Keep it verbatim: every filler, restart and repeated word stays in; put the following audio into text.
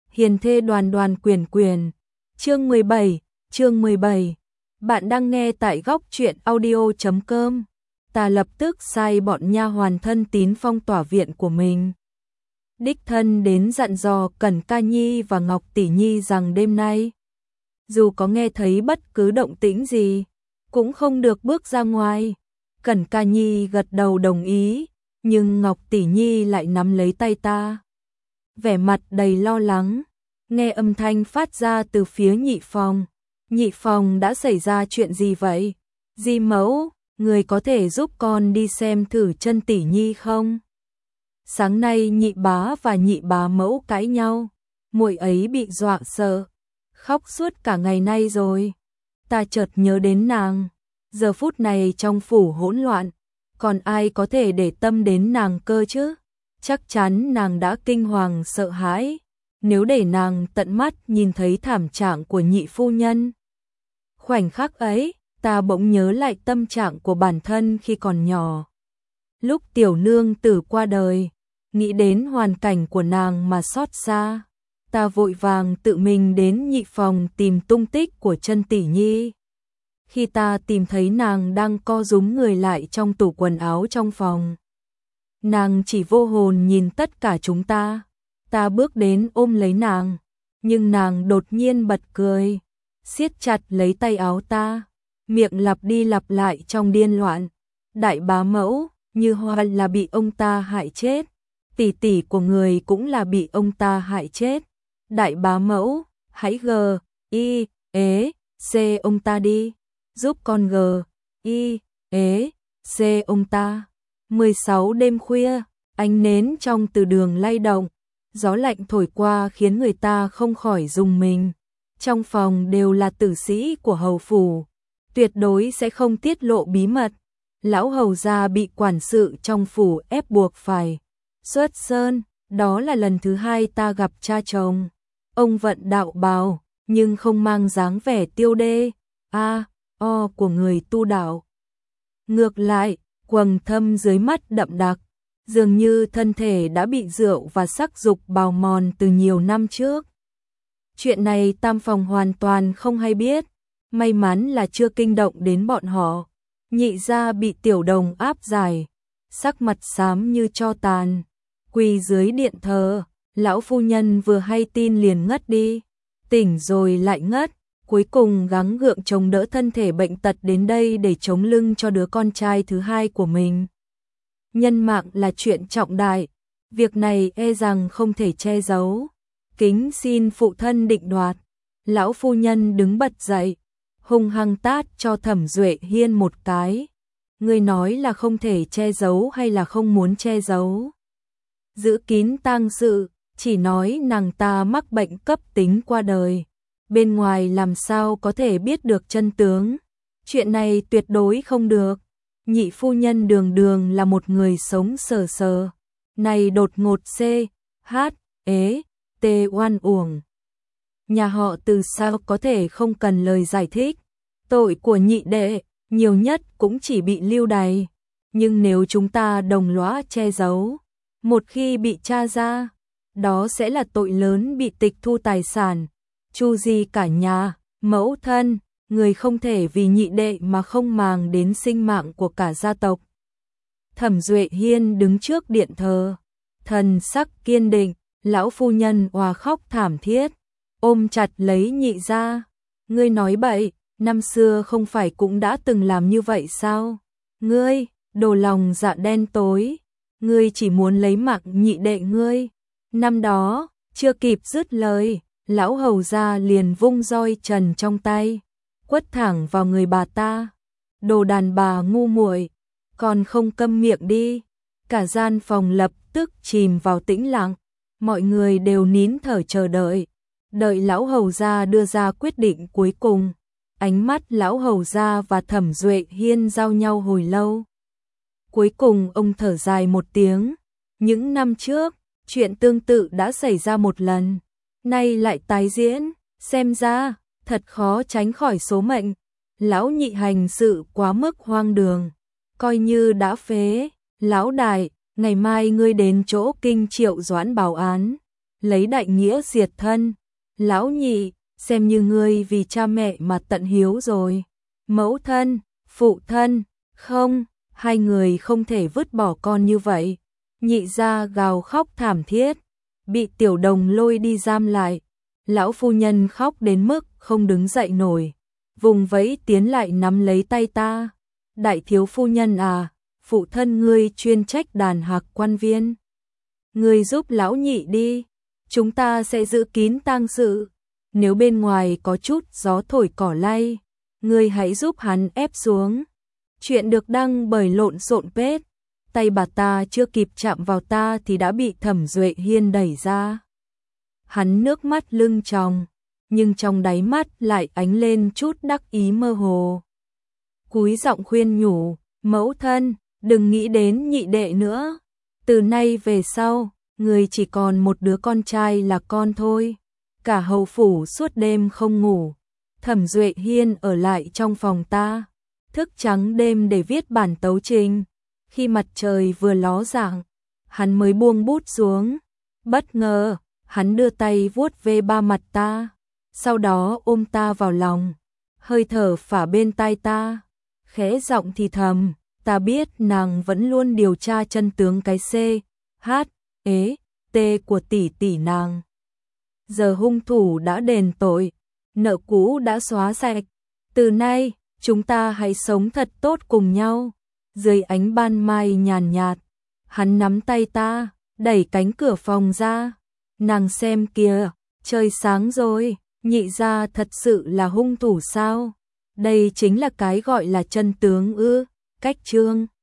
Hiền thê đoàn đoàn quyền quyền. Chương mười bảy, chương mười bảy. Bạn đang nghe tại góc truyện audio chấm com. Ta lập tức sai bọn nha hoàn thân tín phong tỏa viện của mình. Đích thân đến dặn dò Cẩn Ca Nhi và Ngọc Tỷ Nhi rằng đêm nay, dù có nghe thấy bất cứ động tĩnh gì, cũng không được bước ra ngoài. Cẩn Ca Nhi gật đầu đồng ý, nhưng Ngọc Tỷ Nhi lại nắm lấy tay ta, vẻ mặt đầy lo lắng. Nghe âm thanh phát ra từ phía nhị phòng. Nhị phòng đã xảy ra chuyện gì vậy? Di mẫu, người có thể giúp con đi xem thử chân Tỷ Nhi không? Sáng nay nhị bá và nhị bá mẫu cãi nhau, muội ấy bị dọa sợ, khóc suốt cả ngày nay rồi. Ta chợt nhớ đến nàng, giờ phút này trong phủ hỗn loạn, còn ai có thể để tâm đến nàng cơ chứ? Chắc chắn nàng đã kinh hoàng sợ hãi, nếu để nàng tận mắt nhìn thấy thảm trạng của nhị phu nhân. Khoảnh khắc ấy, ta bỗng nhớ lại tâm trạng của bản thân khi còn nhỏ. Lúc tiểu nương tử qua đời, nghĩ đến hoàn cảnh của nàng mà xót xa, ta vội vàng tự mình đến nhị phòng tìm tung tích của chân Tỷ Nhi. Khi ta tìm thấy nàng đang co rúm người lại trong tủ quần áo trong phòng, nàng chỉ vô hồn nhìn tất cả chúng ta. Ta bước đến ôm lấy nàng, nhưng nàng đột nhiên bật cười, siết chặt lấy tay áo ta, miệng lặp đi lặp lại trong điên loạn. Đại bá mẫu, Như Hoa là bị ông ta hại chết, tỷ tỷ của người cũng là bị ông ta hại chết. Đại bá mẫu, hãy gờ, y, ế, xê ông ta đi, giúp con gờ, y, ế, xê ông ta. mười sáu đêm khuya, ánh nến trong từ đường lay động, gió lạnh thổi qua khiến người ta không khỏi rùng mình. Trong phòng đều là tử sĩ của hầu phủ, tuyệt đối sẽ không tiết lộ bí mật. Lão hầu gia bị quản sự trong phủ ép buộc phải xuất sơn, đó là lần thứ hai ta gặp cha chồng. Ông vận đạo bào, nhưng không mang dáng vẻ tiêu đê, a, o của người tu đạo. Ngược lại, quầng thâm dưới mắt đậm đặc, dường như thân thể đã bị rượu và sắc dục bào mòn từ nhiều năm trước. Chuyện này tam phòng hoàn toàn không hay biết, may mắn là chưa kinh động đến bọn họ. Nhị gia bị tiểu đồng áp giải, sắc mặt xám như tro tàn, quỳ dưới điện thờ. Lão phu nhân vừa hay tin liền ngất đi, tỉnh rồi lại ngất, cuối cùng gắng gượng chống đỡ thân thể bệnh tật đến đây để chống lưng cho đứa con trai thứ hai của mình. Nhân mạng là chuyện trọng đại, việc này e rằng không thể che giấu. Kính xin phụ thân định đoạt. Lão phu nhân đứng bật dậy, hung hăng tát cho Thẩm Duệ Hiên một cái. Ngươi nói là không thể che giấu hay là không muốn che giấu? Giữ kín tang sự, chỉ nói nàng ta mắc bệnh cấp tính qua đời, bên ngoài làm sao có thể biết được chân tướng. Chuyện này tuyệt đối không được. Nhị phu nhân đường đường là một người sống sờ sờ, này đột ngột c, h, ế, t oan uổng. Nhà họ Từ sao có thể không cần lời giải thích. Tội của nhị đệ, nhiều nhất cũng chỉ bị lưu đày. Nhưng nếu chúng ta đồng lõa che giấu, một khi bị tra ra, đó sẽ là tội lớn, bị tịch thu tài sản, chu di cả nhà. Mẫu thân, người không thể vì nhị đệ mà không màng đến sinh mạng của cả gia tộc. Thẩm Duệ Hiên đứng trước điện thờ, thần sắc kiên định. Lão phu nhân òa khóc thảm thiết, ôm chặt lấy nhị gia. Ngươi nói bậy, năm xưa không phải cũng đã từng làm như vậy sao? Ngươi, đồ lòng dạ đen tối, ngươi chỉ muốn lấy mạng nhị đệ ngươi. Năm đó, chưa kịp dứt lời, lão hầu gia liền vung roi trần trong tay, quất thẳng vào người bà ta. Đồ đàn bà ngu muội, còn không câm miệng đi. Cả gian phòng lập tức chìm vào tĩnh lặng, mọi người đều nín thở chờ đợi, đợi lão hầu gia đưa ra quyết định cuối cùng. Ánh mắt lão hầu gia và Thẩm Duệ Hiên giao nhau hồi lâu. Cuối cùng ông thở dài một tiếng, những năm trước, chuyện tương tự đã xảy ra một lần, nay lại tái diễn, xem ra thật khó tránh khỏi số mệnh. Lão nhị hành sự quá mức hoang đường, coi như đã phế. Lão đại, ngày mai ngươi đến chỗ Kinh Triệu Doãn báo án, lấy đại nghĩa diệt thân. Lão nhị, xem như ngươi vì cha mẹ mà tận hiếu rồi. Mẫu thân, phụ thân, không, hai người không thể vứt bỏ con như vậy. Nhị gia gào khóc thảm thiết, bị Tiểu Đồng lôi đi giam lại. Lão phu nhân khóc đến mức không đứng dậy nổi, vùng vẫy tiến lại nắm lấy tay ta. Đại thiếu phu nhân à, phụ thân ngươi chuyên trách đàn hạc quan viên. Ngươi giúp lão nhị đi, chúng ta sẽ giữ kín tang sự. Nếu bên ngoài có chút gió thổi cỏ lay, ngươi hãy giúp hắn ép xuống. Chuyện được đăng bởi Lộn Xộn Page. Tay bà ta chưa kịp chạm vào ta thì đã bị Thẩm Duệ Hiên đẩy ra. Hắn nước mắt lưng tròng, nhưng trong đáy mắt lại ánh lên chút đắc ý mơ hồ. Cúi giọng khuyên nhủ, mẫu thân, đừng nghĩ đến nhị đệ nữa. Từ nay về sau, người chỉ còn một đứa con trai là con thôi. Cả hầu phủ suốt đêm không ngủ. Thẩm Duệ Hiên ở lại trong phòng ta, thức trắng đêm để viết bản tấu trình. Khi mặt trời vừa ló dạng, hắn mới buông bút xuống. Bất ngờ, hắn đưa tay vuốt ve ba mặt ta, sau đó ôm ta vào lòng, hơi thở phả bên tai ta, khẽ giọng thì thầm, ta biết nàng vẫn luôn điều tra chân tướng cái C, H, E, T của tỷ tỷ nàng. Giờ hung thủ đã đền tội, nợ cũ đã xóa sạch, từ nay chúng ta hãy sống thật tốt cùng nhau. Dưới ánh ban mai nhàn nhạt, hắn nắm tay ta, đẩy cánh cửa phòng ra. Nàng xem kìa, trời sáng rồi, nhị gia thật sự là hung thủ sao? Đây chính là cái gọi là chân tướng ư? Cách chương